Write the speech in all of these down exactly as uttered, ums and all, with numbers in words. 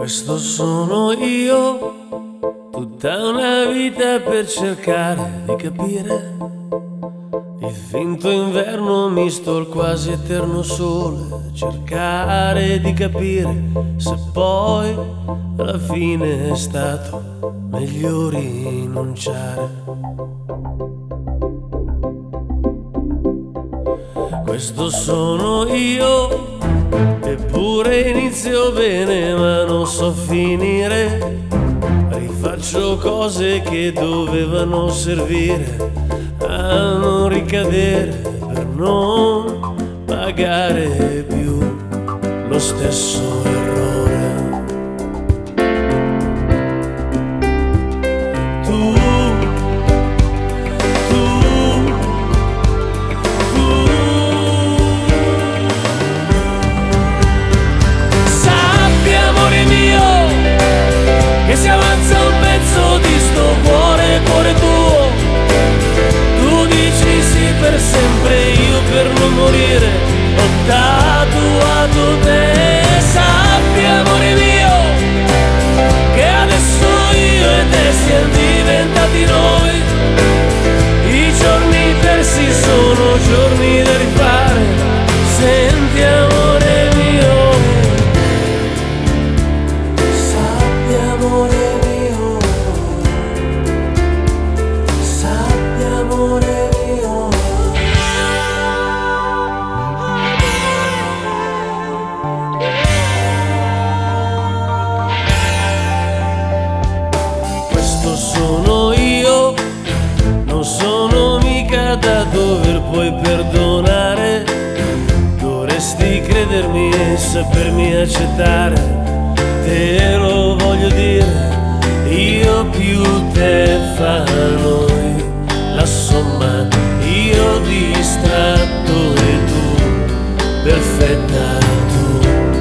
Questo sono io, tutta una vita per cercare di capire il finto inverno misto al quasi eterno sole, cercare di capire se poi alla fine è stato meglio rinunciare. Questo sono io, eppure inizio bene ma non so finire. Rifaccio cose che dovevano servire a non ricadere, per non pagare più lo stesso errore. Tu, tu, tu sappi, amore mio, che si avanza un pezzo di sto cuore, cuore tuo. Tu dici sì per sempre, io per non morire ho tatuato te. Sappi, amore mio, che adesso io e te siamo diventati noi. I giorni persi sono giorni da rifare. Senti, amore mio, sappi, amore mio, sappi, amore mio. Questo sono io, non sono mica da dover poi perdonare. Dovresti credermi e sapermi accettare. Te lo voglio dire, io più te fa noi. La somma, io distratto e tu perfetta tu.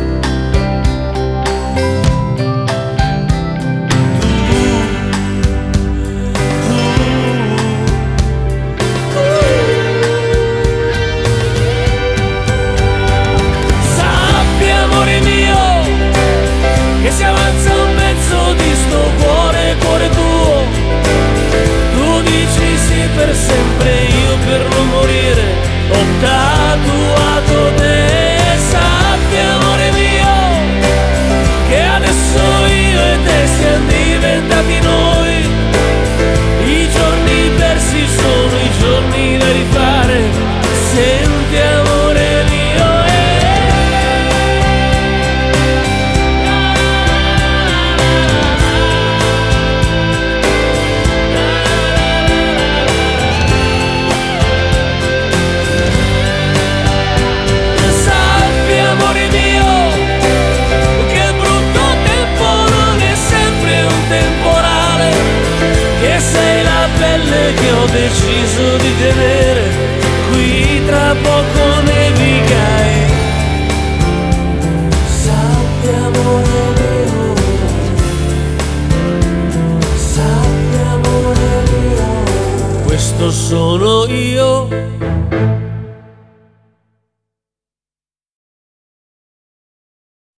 Sappi, amore mio, che si avanza un pezzo di sto cuore, cuore tuo. Tu dici sì per sempre, io per non morire ho tatuato te. Sappi, amore mio, che adesso io e te siamo diventati noi. I giorni persi sono i giorni da rifare. Senti, amore mio, sappi, amore mio, che il brutto tempo non è sempre un temporale, che sei la pelle che ho deciso di tenere. Qui tra poco nevicai. Sappi, amore mio, sappi, amore mio. Questo sono io,